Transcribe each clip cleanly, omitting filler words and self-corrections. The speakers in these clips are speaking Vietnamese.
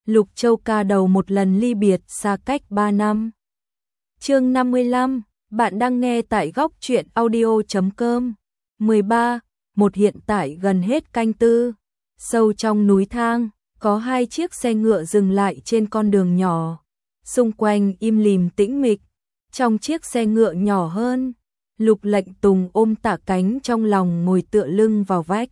Lục Châu ca đầu một lần ly biệt xa cách 3 năm. Chương 55, bạn đang nghe tại góc truyện audio.com. 13, một hiện tại gần hết canh tư. Sâu trong núi thang, có 2 chiếc xe ngựa dừng lại trên con đường nhỏ. Xung quanh im lìm tĩnh mịch. Trong chiếc xe ngựa nhỏ hơn, Lục Lệnh Tùng ôm Tạ Cánh trong lòng ngồi tựa lưng vào vách.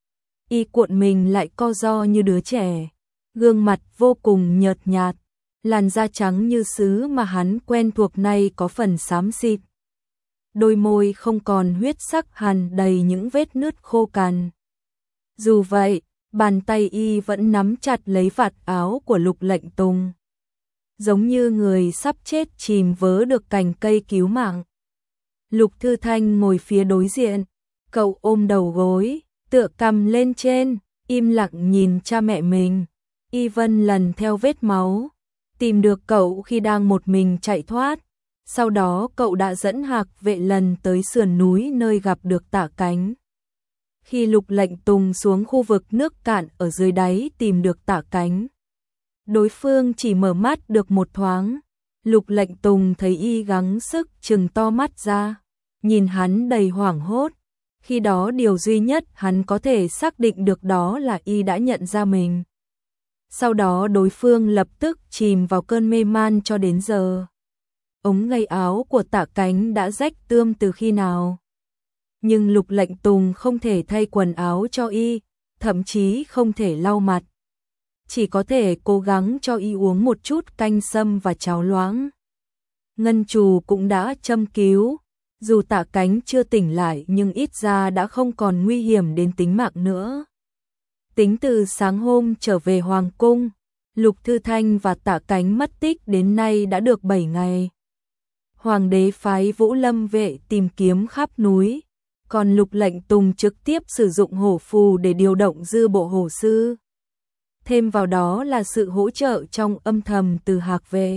Y cuộn mình lại co ro như đứa trẻ, gương mặt vô cùng nhợt nhạt, làn da trắng như sứ mà hắn quen thuộc nay có phần xám xịt. Đôi môi không còn huyết sắc hằn đầy những vết nứt khô cằn. Dù vậy, bàn tay y vẫn nắm chặt lấy vạt áo của Lục Lệnh Tùng, giống như người sắp chết chìm vớ được cành cây cứu mạng. Lục Thư Thanh ngồi phía đối diện, cậu ôm đầu gối, tựa cằm lên trên, im lặng nhìn cha mẹ mình. Y Vân lần theo vết máu, tìm được cậu khi đang một mình chạy thoát. Sau đó cậu đã dẫn Hạc Vệ Lần tới sườn núi nơi gặp được Tạ Cánh. Khi Lục Lệnh Tùng xuống khu vực nước cạn ở dưới đáy tìm được Tạ Cánh, đối phương chỉ mở mắt được một thoáng. Lục Lệnh Tùng thấy y gắng sức trừng to mắt ra, nhìn hắn đầy hoảng hốt. Khi đó điều duy nhất hắn có thể xác định được đó là y đã nhận ra mình. Sau đó đối phương lập tức chìm vào cơn mê man cho đến giờ. Ống ngay áo của Tạ Cánh đã rách tươm từ khi nào. Nhưng Lục Lệnh Tùng không thể thay quần áo cho y, thậm chí không thể lau mặt. Chỉ có thể cố gắng cho y uống một chút canh sâm và cháo loãng. Ngân Trù cũng đã châm cứu. Dù Tạ Cánh chưa tỉnh lại nhưng ít ra đã không còn nguy hiểm đến tính mạng nữa. Tính từ sáng hôm trở về Hoàng Cung, Lục Thư Thanh và Tạ Cánh mất tích đến nay đã được 7 ngày. Hoàng đế phái Vũ Lâm vệ tìm kiếm khắp núi, còn Lục Lệnh Tùng trực tiếp sử dụng hổ phù để điều động dư bộ hổ sư. Thêm vào đó là sự hỗ trợ trong âm thầm từ Hạc Vệ.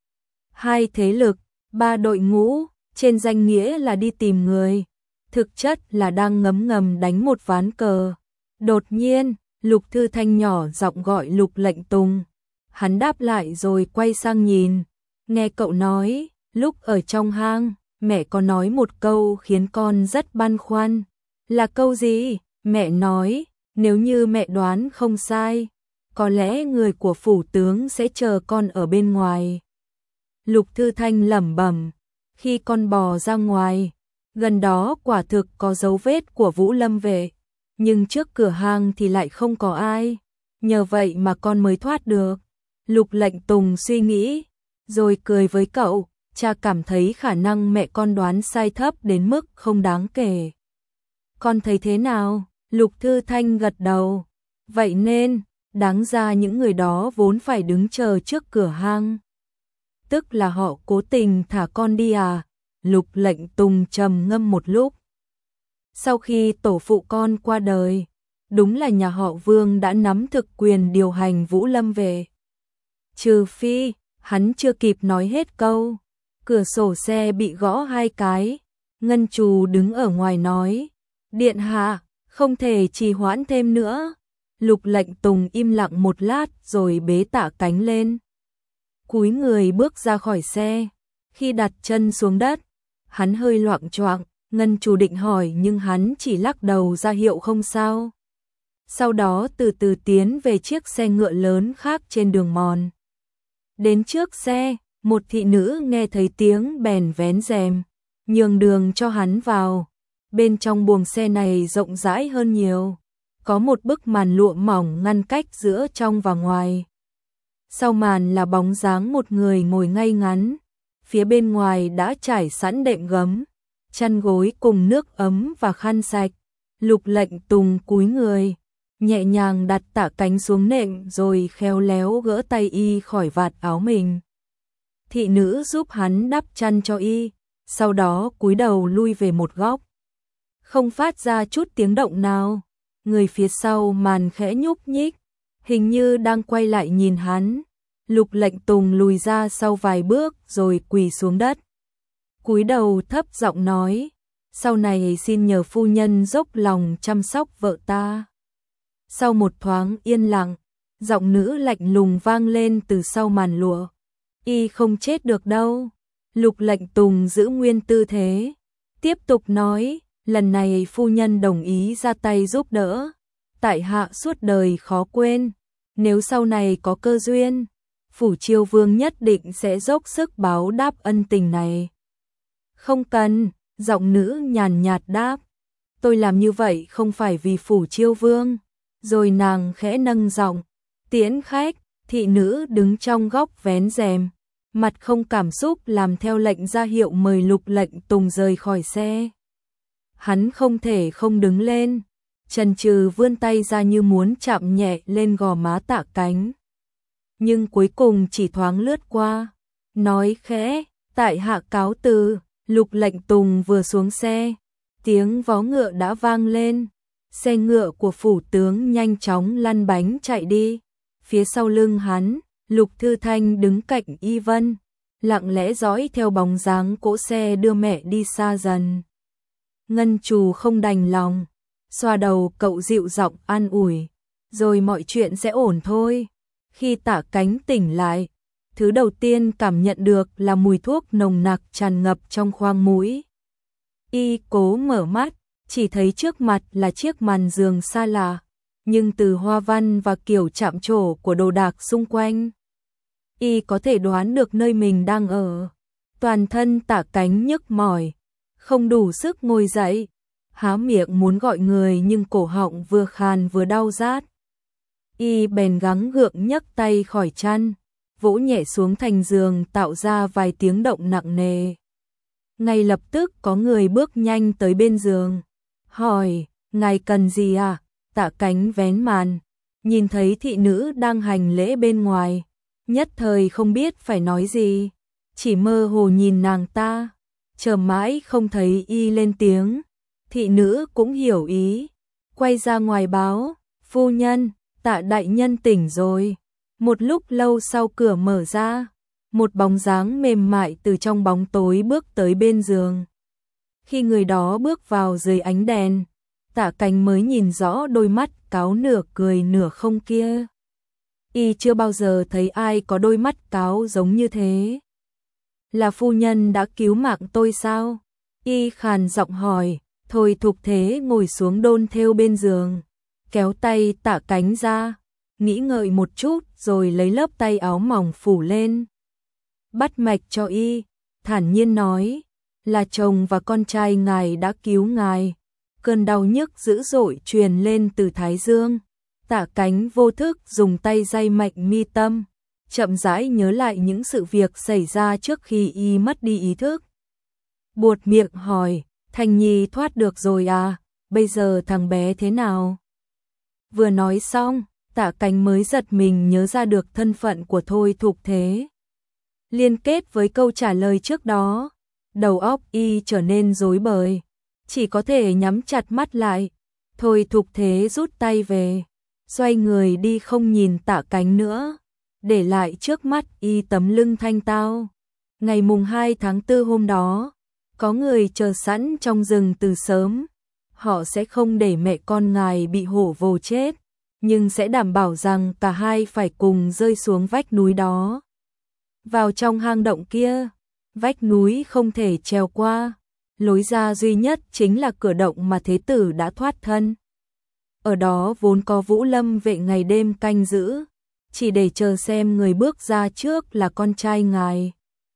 2 thế lực, 3 đội ngũ, trên danh nghĩa là đi tìm người, thực chất là đang ngấm ngầm đánh một ván cờ. Đột nhiên, Lục Thư Thanh nhỏ giọng gọi Lục Lệnh Tùng. Hắn đáp lại rồi quay sang nhìn, nghe cậu nói, lúc ở trong hang, mẹ có nói một câu khiến con rất băn khoăn. Là câu gì? Mẹ nói, nếu như mẹ đoán không sai, có lẽ người của phủ tướng sẽ chờ con ở bên ngoài. Lục Thư Thanh lẩm bẩm. Khi con bò ra ngoài, gần đó quả thực có dấu vết của Vũ Lâm vệ, nhưng trước cửa hang thì lại không có ai, nhờ vậy mà con mới thoát được. Lục Lệnh Tùng suy nghĩ, rồi cười với cậu, cha cảm thấy khả năng mẹ con đoán sai thấp đến mức không đáng kể. Con thấy thế nào? Lục Thư Thanh gật đầu. Vậy nên, đáng ra những người đó vốn phải đứng chờ trước cửa hang. Tức là họ cố tình thả con đi à? Lục Lệnh Tùng trầm ngâm một lúc. Sau khi tổ phụ con qua đời, đúng là nhà họ Vương đã nắm thực quyền điều hành Vũ Lâm vệ. Trừ phi, hắn chưa kịp nói hết câu, cửa sổ xe bị gõ 2 cái. Ngân Trù đứng ở ngoài nói, điện hạ, không thể trì hoãn thêm nữa. Lục Lệnh Tùng im lặng một lát rồi bế Tạ Cánh lên, cúi người bước ra khỏi xe. Khi đặt chân xuống đất, hắn hơi loạng choạng. Ngân Trù định hỏi nhưng hắn chỉ lắc đầu ra hiệu không sao. Sau đó từ từ tiến về chiếc xe ngựa lớn khác trên đường mòn. Đến trước xe, một thị nữ nghe thấy tiếng bèn vén rèm, nhường đường cho hắn vào. Bên trong buồng xe này rộng rãi hơn nhiều, có một bức màn lụa mỏng ngăn cách giữa trong và ngoài. Sau màn là bóng dáng một người ngồi ngay ngắn, phía bên ngoài đã trải sẵn đệm gấm, chăn gối cùng nước ấm và khăn sạch. Lục Lệnh Tùng cúi người, nhẹ nhàng đặt Tạ Cánh xuống nệm rồi khéo léo gỡ tay y khỏi vạt áo mình. Thị nữ giúp hắn đắp chăn cho y, sau đó cúi đầu lui về một góc, không phát ra chút tiếng động nào. Người phía sau màn khẽ nhúc nhích, hình như đang quay lại nhìn hắn. Lục Lệnh Tùng lùi ra sau vài bước rồi quỳ xuống đất, cúi đầu thấp giọng nói, sau này xin nhờ phu nhân dốc lòng chăm sóc vợ ta. Sau một thoáng yên lặng, giọng nữ lạnh lùng vang lên từ sau màn lụa. Y không chết được đâu. Lục Lệnh Tùng giữ nguyên tư thế, tiếp tục nói, lần này phu nhân đồng ý ra tay giúp đỡ, tại hạ suốt đời khó quên, nếu sau này có cơ duyên, Phủ Chiêu Vương nhất định sẽ dốc sức báo đáp ân tình này. Không cần, giọng nữ nhàn nhạt đáp, tôi làm như vậy không phải vì Phủ Chiêu Vương. Rồi nàng khẽ nâng giọng, tiễn khách. Thị nữ đứng trong góc vén rèm, mặt không cảm xúc làm theo lệnh ra hiệu mời Lục Lệnh Tùng rời khỏi xe. Hắn không thể không đứng lên, chần chừ vươn tay ra như muốn chạm nhẹ lên gò má Tạ Cánh. Nhưng cuối cùng chỉ thoáng lướt qua, nói khẽ, tại hạ cáo từ. Lục Lệnh Tùng vừa xuống xe, tiếng vó ngựa đã vang lên, xe ngựa của phủ tướng nhanh chóng lăn bánh chạy đi. Phía sau lưng hắn, Lục Thư Thanh đứng cạnh Y Vân, lặng lẽ dõi theo bóng dáng cỗ xe đưa mẹ đi xa dần. Ngân Trù không đành lòng, xoa đầu cậu dịu giọng an ủi, rồi mọi chuyện sẽ ổn thôi. Khi Tạ Cánh tỉnh lại, thứ đầu tiên cảm nhận được là mùi thuốc nồng nặc tràn ngập trong khoang mũi. Y cố mở mắt, chỉ thấy trước mặt là chiếc màn giường xa lạ, nhưng từ hoa văn và kiểu chạm trổ của đồ đạc xung quanh, Y có thể đoán được nơi mình đang ở. Toàn thân Tạ Cánh nhức mỏi, không đủ sức ngồi dậy, há miệng muốn gọi người nhưng cổ họng vừa khàn vừa đau rát. Y bèn gắng gượng nhấc tay khỏi chăn, vỗ nhẹ xuống thành giường tạo ra vài tiếng động nặng nề. Ngay lập tức có người bước nhanh tới bên giường, hỏi, ngài cần gì à? Tạ Cánh vén màn, nhìn thấy thị nữ đang hành lễ bên ngoài, nhất thời không biết phải nói gì, chỉ mơ hồ nhìn nàng ta, chờ mãi không thấy Y lên tiếng. Thị nữ cũng hiểu ý, quay ra ngoài báo, phu nhân, Tạ đại nhân tỉnh rồi. Một lúc lâu sau cửa mở ra, một bóng dáng mềm mại từ trong bóng tối bước tới bên giường. Khi người đó bước vào dưới ánh đèn, Tạ Cánh mới nhìn rõ đôi mắt cáo nửa cười nửa không kia. Y chưa bao giờ thấy ai có đôi mắt cáo giống như thế. Là phu nhân đã cứu mạng tôi sao? Y khàn giọng hỏi. Thôi Thục Thế ngồi xuống đôn thêu bên giường, kéo tay Tạ Cánh ra, nghĩ ngợi một chút rồi lấy lớp tay áo mỏng phủ lên. Bắt mạch cho Y, thản nhiên nói, là chồng và con trai ngài đã cứu ngài. Cơn đau nhức dữ dội truyền lên từ thái dương. Tạ Cánh vô thức dùng tay day mạnh mi tâm, chậm rãi nhớ lại những sự việc xảy ra trước khi Y mất đi ý thức. Buột miệng hỏi, Thanh Nhi thoát được rồi à, bây giờ thằng bé thế nào? Vừa nói xong, Tạ Cánh mới giật mình nhớ ra được thân phận của Thôi Thục Thế. Liên kết với câu trả lời trước đó, đầu óc Y trở nên rối bời, chỉ có thể nhắm chặt mắt lại. Thôi Thục Thế rút tay về, xoay người đi không nhìn Tạ Cánh nữa, để lại trước mắt Y tấm lưng thanh tao. Ngày mùng 2 tháng 4 hôm đó, có người chờ sẵn trong rừng từ sớm. Họ sẽ không để mẹ con ngài bị hổ vồ chết, nhưng sẽ đảm bảo rằng cả hai phải cùng rơi xuống vách núi đó. Vào trong hang động kia, vách núi không thể trèo qua, lối ra duy nhất chính là cửa động mà thế tử đã thoát thân. Ở đó vốn có Vũ Lâm vệ ngày đêm canh giữ, chỉ để chờ xem người bước ra trước là con trai ngài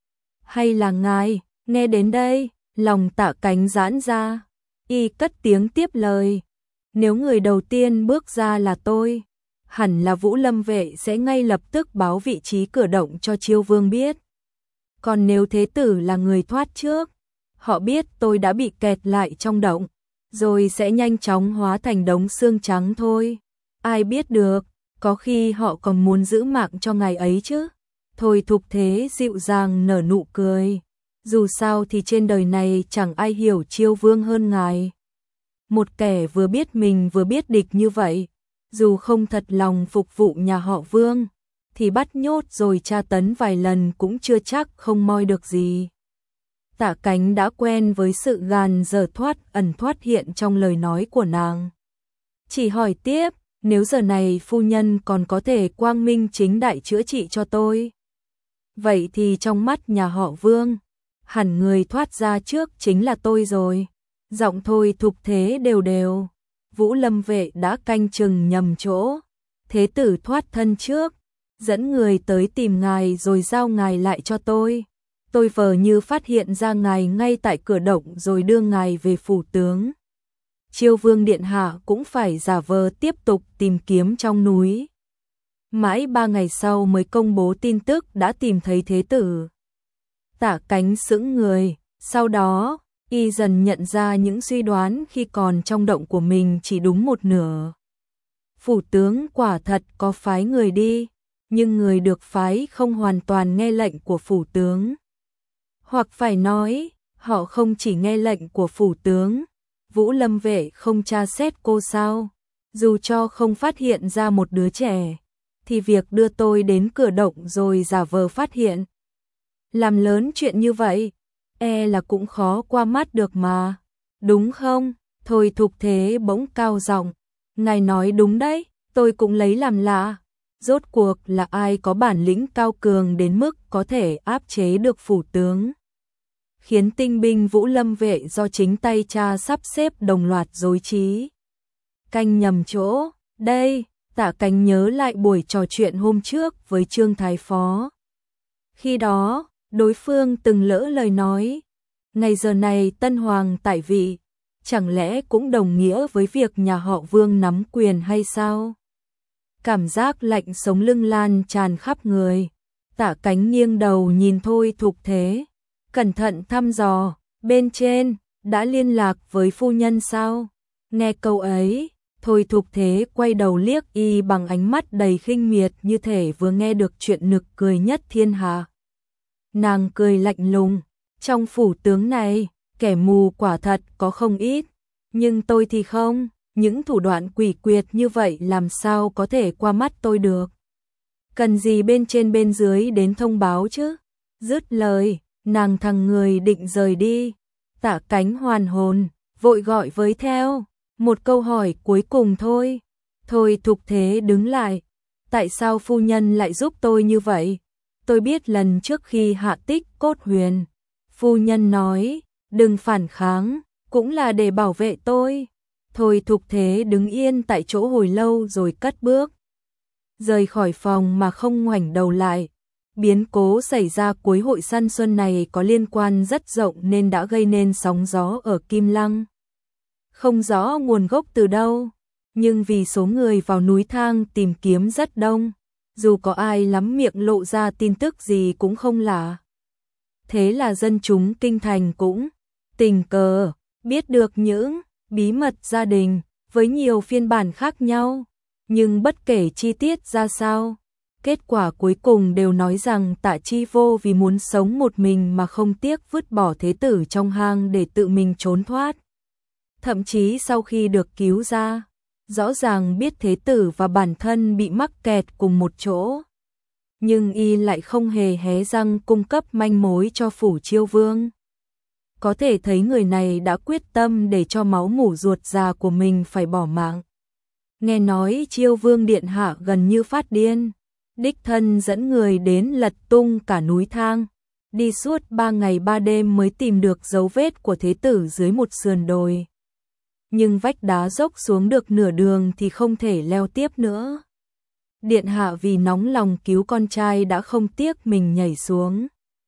hay là ngài. Nghe đến đây, lòng Tạ Cánh giãn ra, Y cất tiếng tiếp lời, nếu người đầu tiên bước ra là tôi, hẳn là Vũ Lâm vệ sẽ ngay lập tức báo vị trí cửa động cho Chiêu Vương biết. Còn nếu thế tử là người thoát trước, họ biết tôi đã bị kẹt lại trong động, rồi sẽ nhanh chóng hóa thành đống xương trắng thôi. Ai biết được, có khi họ còn muốn giữ mạng cho ngài ấy chứ. Thôi Thục Thế dịu dàng nở nụ cười. Dù sao thì trên đời này chẳng ai hiểu Chiêu Vương hơn ngài. Một kẻ vừa biết mình vừa biết địch như vậy, dù không thật lòng phục vụ nhà họ Vương, thì bắt nhốt rồi tra tấn vài lần cũng chưa chắc không moi được gì. Tạ Cánh đã quen với sự gàn dở thoát ẩn thoát hiện trong lời nói của nàng. Chỉ hỏi tiếp, Nếu giờ này phu nhân còn có thể quang minh chính đại chữa trị cho tôi, vậy thì trong mắt nhà họ Vương, hẳn người thoát ra trước chính là tôi rồi. Giọng Thôi Thục Thế đều đều. Vũ Lâm Vệ đã canh chừng nhầm chỗ. Thế tử thoát thân trước, dẫn người tới tìm ngài rồi giao ngài lại cho tôi. Tôi vờ như phát hiện ra ngài ngay tại cửa động rồi đưa ngài về phủ tướng. Chiêu Vương điện hạ cũng phải giả vờ tiếp tục tìm kiếm trong núi. Mãi 3 ngày sau mới công bố tin tức đã tìm thấy thế tử. Tả Cánh sững người, sau đó, y dần nhận ra những suy đoán khi còn trong động của mình chỉ đúng một nửa. Phủ tướng quả thật có phái người đi, nhưng người được phái không hoàn toàn nghe lệnh của phủ tướng. Hoặc phải nói, họ không chỉ nghe lệnh của phủ tướng. Vũ Lâm Vệ không tra xét cô sao? Dù cho không phát hiện ra một đứa trẻ, thì việc đưa tôi đến cửa động rồi giả vờ phát hiện, làm lớn chuyện như vậy, là cũng khó qua mắt được mà. Đúng không? Thôi Thục Thế bỗng cao giọng, ngài nói đúng đấy, tôi cũng lấy làm lạ. Rốt cuộc là ai có bản lĩnh cao cường đến mức có thể áp chế được phủ tướng, khiến tinh binh Vũ Lâm Vệ do chính tay cha sắp xếp đồng loạt rối trí. Canh nhầm chỗ, đây, Tả Cánh nhớ lại buổi trò chuyện hôm trước với Trương Thái Phó. Khi đó, đối phương từng lỡ lời nói, ngày giờ này Tân Hoàng tại vị, chẳng lẽ cũng đồng nghĩa với việc nhà họ Vương nắm quyền hay sao? Cảm giác lạnh sống lưng lan tràn khắp người. Tả Cánh nghiêng đầu nhìn Thôi Thục Thế, cẩn thận thăm dò, bên trên, đã liên lạc với phu nhân sao? Nghe câu ấy, Thôi Thục Thế quay đầu liếc y bằng ánh mắt đầy khinh miệt như thể vừa nghe được chuyện nực cười nhất thiên hạ. Nàng cười lạnh lùng, trong phủ tướng này, kẻ mù quả thật có không ít, nhưng tôi thì không, những thủ đoạn quỷ quyệt như vậy làm sao có thể qua mắt tôi được. Cần gì bên trên bên dưới đến thông báo chứ? Dứt lời, nàng thằng người định rời đi. Tả Cánh hoàn hồn, vội gọi với theo, một câu hỏi cuối cùng thôi. Thôi Thục Thế đứng lại, tại sao phu nhân lại giúp tôi như vậy? Tôi biết lần trước khi hạ tích cốt huyền, phu nhân nói, đừng phản kháng, cũng là để bảo vệ tôi. Thôi Thục Thế đứng yên tại chỗ hồi lâu rồi cất bước rời khỏi phòng mà không ngoảnh đầu lại. Biến cố xảy ra cuối hội săn xuân này có liên quan rất rộng nên đã gây nên sóng gió ở Kim Lăng. Không rõ nguồn gốc từ đâu, nhưng vì số người vào núi thang tìm kiếm rất đông, dù có ai lắm miệng lộ ra tin tức gì cũng không lạ. Thế là dân chúng kinh thành cũng tình cờ biết được những bí mật gia đình với nhiều phiên bản khác nhau, nhưng bất kể chi tiết ra sao, kết quả cuối cùng đều nói rằng Tạ Chi Vô vì muốn sống một mình mà không tiếc vứt bỏ thế tử trong hang để tự mình trốn thoát. Thậm chí sau khi được cứu ra, rõ ràng biết thế tử và bản thân bị mắc kẹt cùng một chỗ, nhưng y lại không hề hé răng cung cấp manh mối cho phủ Chiêu Vương. Có thể thấy người này đã quyết tâm để cho máu mủ ruột già của mình phải bỏ mạng. Nghe nói Chiêu Vương điện hạ gần như phát điên, đích thân dẫn người đến lật tung cả núi thang, đi suốt 3 ngày 3 đêm mới tìm được dấu vết của thế tử dưới một sườn đồi. Nhưng vách đá dốc xuống được nửa đường thì không thể leo tiếp nữa. Điện hạ vì nóng lòng cứu con trai đã không tiếc mình nhảy xuống.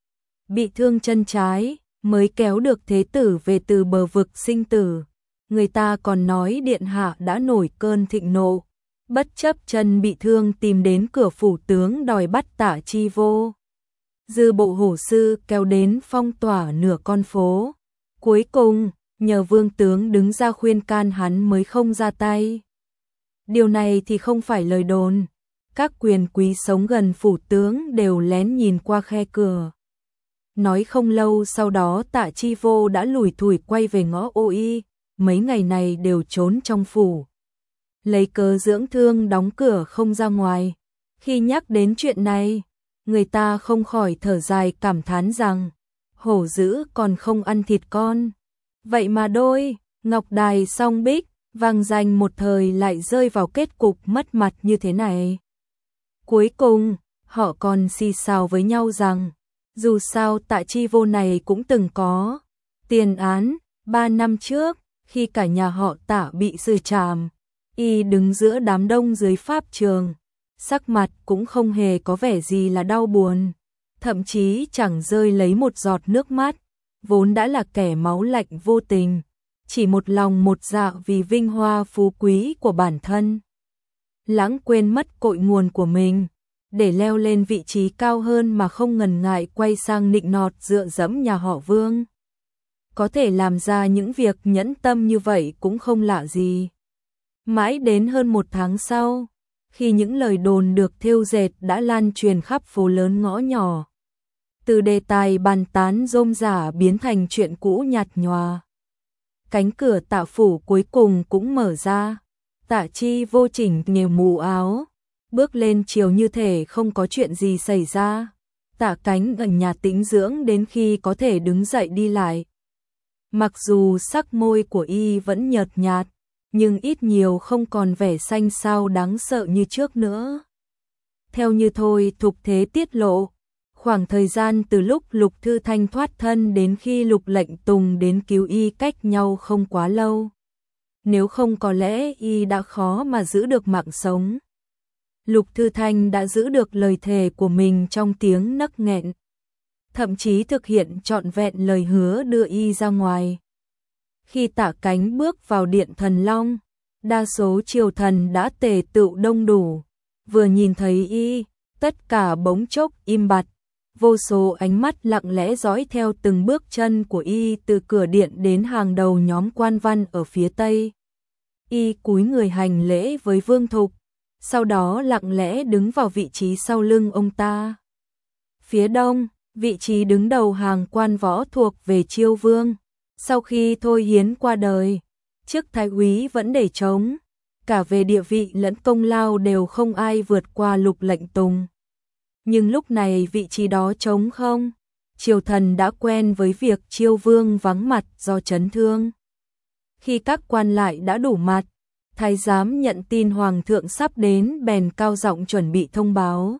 Bị thương chân trái, mới kéo được thế tử về từ bờ vực sinh tử. Người ta còn nói điện hạ đã nổi cơn thịnh nộ, bất chấp chân bị thương tìm đến cửa phủ tướng đòi bắt Tạ Chi Vô. Dư bộ hổ sư kéo đến phong tỏa nửa con phố. Cuối cùng, nhờ vương tướng đứng ra khuyên can hắn mới không ra tay. Điều này thì không phải lời đồn. Các quyền quý sống gần phủ tướng đều lén nhìn qua khe cửa. Nói không lâu sau đó Tạ Chi Vô đã lủi thủi quay về ngõ Ô Y, mấy ngày này đều trốn trong phủ. Lấy cớ dưỡng thương đóng cửa không ra ngoài. Khi nhắc đến chuyện này, người ta không khỏi thở dài cảm thán rằng, hổ dữ còn không ăn thịt con. Vậy mà đôi, ngọc đài song bích, vang danh một thời lại rơi vào kết cục mất mặt như thế này. Cuối cùng, họ còn xì xào với nhau rằng, dù sao Tạ Chi Vô này cũng từng có tiền án, 3 năm trước, khi cả nhà họ Tạ bị xử trảm, y đứng giữa đám đông dưới pháp trường, sắc mặt cũng không hề có vẻ gì là đau buồn, thậm chí chẳng rơi lấy một giọt nước mắt, vốn đã là kẻ máu lạnh vô tình, chỉ một lòng một dạ vì vinh hoa phú quý của bản thân. Lãng quên mất cội nguồn của mình, để leo lên vị trí cao hơn mà không ngần ngại quay sang nịnh nọt dựa dẫm nhà họ Vương. Có thể làm ra những việc nhẫn tâm như vậy cũng không lạ gì. Mãi đến hơn 1 tháng sau, khi những lời đồn được thêu dệt đã lan truyền khắp phố lớn ngõ nhỏ, từ đề tài bàn tán rôm rả biến thành chuyện cũ nhạt nhòa. Cánh cửa Tạ phủ cuối cùng cũng mở ra, Tạ Chi Vô chỉnh nghề mù áo, bước lên chiều như thể không có chuyện gì xảy ra. Tạ Cánh ở nhà tĩnh dưỡng đến khi có thể đứng dậy đi lại. Mặc dù sắc môi của y vẫn nhợt nhạt, nhưng ít nhiều không còn vẻ xanh xao đáng sợ như trước nữa. Theo như Thôi Thục Thế tiết lộ, khoảng thời gian từ lúc Lục Thư Thanh thoát thân đến khi Lục Lệnh Tùng đến cứu y cách nhau không quá lâu. Nếu không có lẽ y đã khó mà giữ được mạng sống. Lục Thư Thanh đã giữ được lời thề của mình trong tiếng nấc nghẹn, thậm chí thực hiện trọn vẹn lời hứa đưa y ra ngoài. Khi Tạ Cánh bước vào điện Thần Long, đa số triều thần đã tề tựu đông đủ, vừa nhìn thấy y, tất cả bỗng chốc im bặt, vô số ánh mắt lặng lẽ dõi theo từng bước chân của y từ cửa điện đến hàng đầu nhóm quan văn ở phía tây. Y cúi người hành lễ với Vương Thục, sau đó lặng lẽ đứng vào vị trí sau lưng ông ta. Phía đông, vị trí đứng đầu hàng quan võ thuộc về Chiêu Vương. Sau khi Thôi Hiến qua đời, chức thái úy vẫn để trống, cả về địa vị lẫn công lao đều không ai vượt qua Lục Lệnh Tùng. Nhưng lúc này vị trí đó trống không, triều thần đã quen với việc Chiêu Vương vắng mặt do chấn thương. Khi các quan lại đã đủ mặt, thái giám nhận tin hoàng thượng sắp đến bèn cao giọng chuẩn bị thông báo.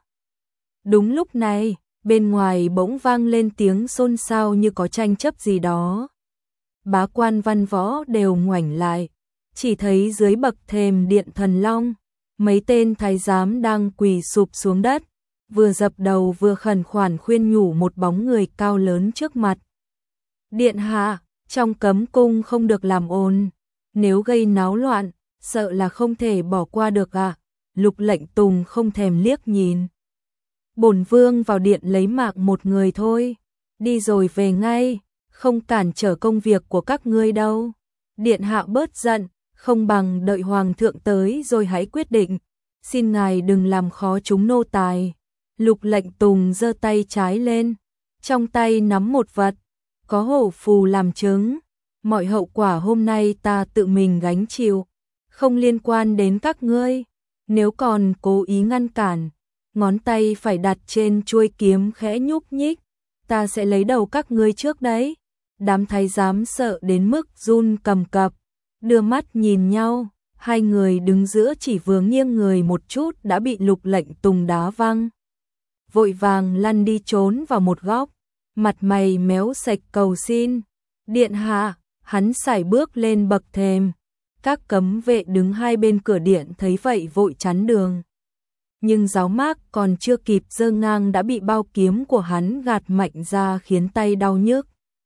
Đúng lúc này, bên ngoài bỗng vang lên tiếng xôn xao như có tranh chấp gì đó. Bá quan văn võ đều ngoảnh lại, chỉ thấy dưới bậc thềm điện Thần Long, mấy tên thái giám đang quỳ sụp xuống đất, vừa dập đầu vừa khẩn khoản khuyên nhủ một bóng người cao lớn trước mặt. Điện hạ, trong cấm cung không được làm ồn, nếu gây náo loạn, sợ là không thể bỏ qua được ạ. Lục Lệnh Tùng không thèm liếc nhìn. Bổn vương vào điện lấy mạng một người thôi, đi rồi về ngay, không cản trở công việc của các ngươi đâu. Điện hạ bớt giận, không bằng đợi hoàng thượng tới rồi hãy quyết định, xin ngài đừng làm khó chúng nô tài. Lục Lệnh Tùng giơ tay trái lên, trong tay nắm một vật, có hổ phù làm chứng, mọi hậu quả hôm nay ta tự mình gánh chịu, không liên quan đến các ngươi. Nếu còn cố ý ngăn cản, ngón tay phải đặt trên chuôi kiếm khẽ nhúc nhích, ta sẽ lấy đầu các ngươi trước đấy. Đám thái giám sợ đến mức run cầm cập, đưa mắt nhìn nhau, hai người đứng giữa chỉ vừa nghiêng người một chút đã bị Lục Lệnh Tùng đá văng. Vội vàng lăn đi trốn vào một góc, mặt mày méo sạch cầu xin. Điện hạ, hắn sải bước lên bậc thềm. Các cấm vệ đứng hai bên cửa điện thấy vậy vội chắn đường. Nhưng giáo mác còn chưa kịp giơ ngang đã bị bao kiếm của hắn gạt mạnh ra khiến tay đau nhức.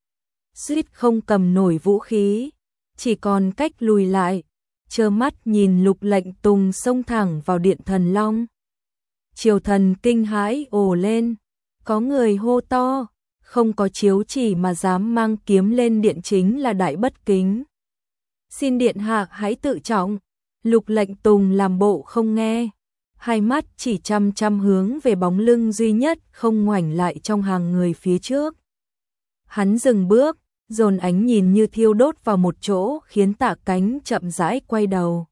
Suýt không cầm nổi vũ khí, chỉ còn cách lùi lại, trơ mắt nhìn Lục Lệnh Tùng xông thẳng vào điện Thần Long. Triều thần kinh hãi ồ lên, có người hô to, không có chiếu chỉ mà dám mang kiếm lên điện chính là đại bất kính. Xin điện hạ hãy tự trọng. Lục Lệnh Tùng làm bộ không nghe, hai mắt chỉ chăm chăm hướng về bóng lưng duy nhất không ngoảnh lại trong hàng người phía trước. Hắn dừng bước, dồn ánh nhìn như thiêu đốt vào một chỗ khiến Tạ Cánh chậm rãi quay đầu.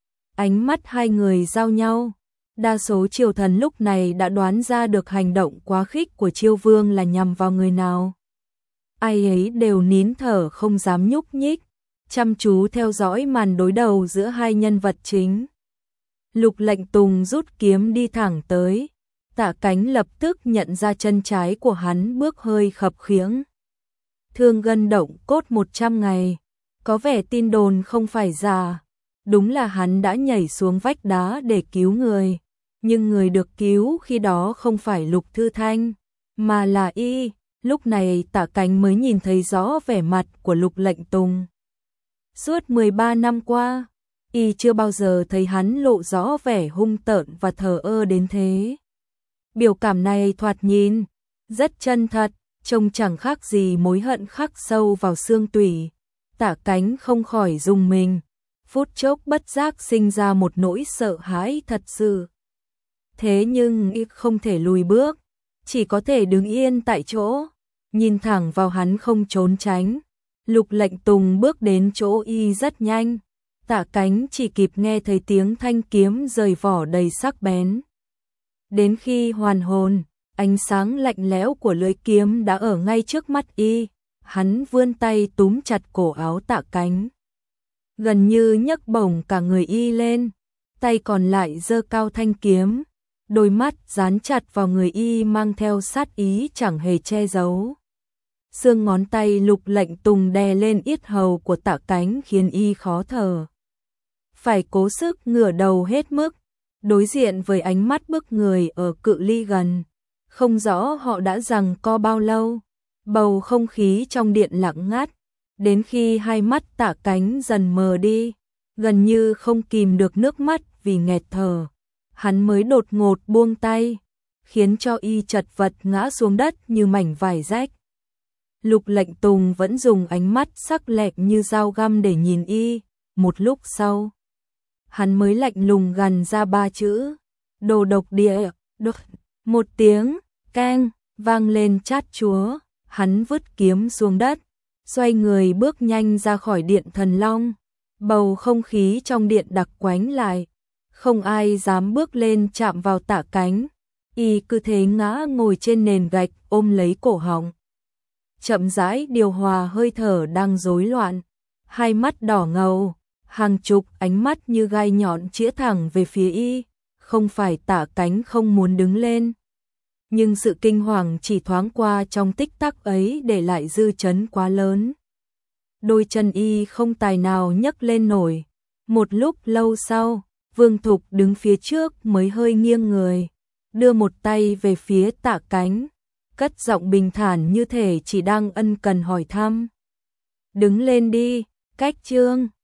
Ánh mắt hai người giao nhau, đa số triều thần lúc này đã đoán ra được hành động quá khích của Chiêu Vương là nhằm vào người nào. Ai ấy đều nín thở không dám nhúc nhích, chăm chú theo dõi màn đối đầu giữa hai nhân vật chính. Lục Lệnh Tùng rút kiếm đi thẳng tới, Tạ Cánh lập tức nhận ra chân trái của hắn bước hơi khập khiễng. Thương gân động cốt 100 ngày, có vẻ tin đồn không phải giả, đúng là hắn đã nhảy xuống vách đá để cứu người, nhưng người được cứu khi đó không phải Lục Thư Thanh, mà là y. Lúc này Tạ Cánh mới nhìn thấy rõ vẻ mặt của Lục Lệnh Tùng. Suốt 13 năm qua, y chưa bao giờ thấy hắn lộ rõ vẻ hung tợn và thờ ơ đến thế. Biểu cảm này thoạt nhìn rất chân thật, trông chẳng khác gì mối hận khắc sâu vào xương tủy. Tạ Cánh không khỏi rùng mình, phút chốc bất giác sinh ra một nỗi sợ hãi thật sự. Thế nhưng y không thể lùi bước, chỉ có thể đứng yên tại chỗ, nhìn thẳng vào hắn không trốn tránh. Lục Lệnh Tùng bước đến chỗ y rất nhanh, Tạ Cánh chỉ kịp nghe thấy tiếng thanh kiếm rời vỏ đầy sắc bén. Đến khi hoàn hồn, ánh sáng lạnh lẽo của lưỡi kiếm đã ở ngay trước mắt y, hắn vươn tay túm chặt cổ áo Tạ Cánh, gần như nhấc bổng cả người y lên, tay còn lại giơ cao thanh kiếm, đôi mắt dán chặt vào người y mang theo sát ý chẳng hề che giấu. Xương ngón tay Lục Lệnh Tùng đè lên yết hầu của Tạ Cánh khiến y khó thở. Phải cố sức ngửa đầu hết mức, đối diện với ánh mắt bức người ở cự ly gần. Không rõ họ đã giằng co bao lâu, bầu không khí trong điện lặng ngắt, đến khi hai mắt Tạ Cánh dần mờ đi, gần như không kìm được nước mắt vì nghẹt thở. Hắn mới đột ngột buông tay, khiến cho y chật vật ngã xuống đất như mảnh vải rách. Lục Lệnh Tùng vẫn dùng ánh mắt sắc lẹm như dao găm để nhìn y, một lúc sau, hắn mới lạnh lùng gằn ra 3 chữ: đồ độc địa. Một tiếng keng vang lên chát chúa, hắn vứt kiếm xuống đất, xoay người bước nhanh ra khỏi điện Thần Long. Bầu không khí trong điện đặc quánh lại, không ai dám bước lên chạm vào Tạ Cánh, y cứ thế ngã ngồi trên nền gạch ôm lấy cổ họng. Chậm rãi điều hòa hơi thở đang rối loạn, hai mắt đỏ ngầu, hàng chục ánh mắt như gai nhọn chĩa thẳng về phía y. Không phải Tạ Cánh không muốn đứng lên, nhưng sự kinh hoàng chỉ thoáng qua trong tích tắc ấy để lại dư chấn quá lớn. Đôi chân y không tài nào nhấc lên nổi. Một lúc lâu sau, Vương Thục đứng phía trước mới hơi nghiêng người, đưa một tay về phía Tạ Cánh, cất giọng bình thản như thể chỉ đang ân cần hỏi thăm. Đứng lên đi, Cách Trương.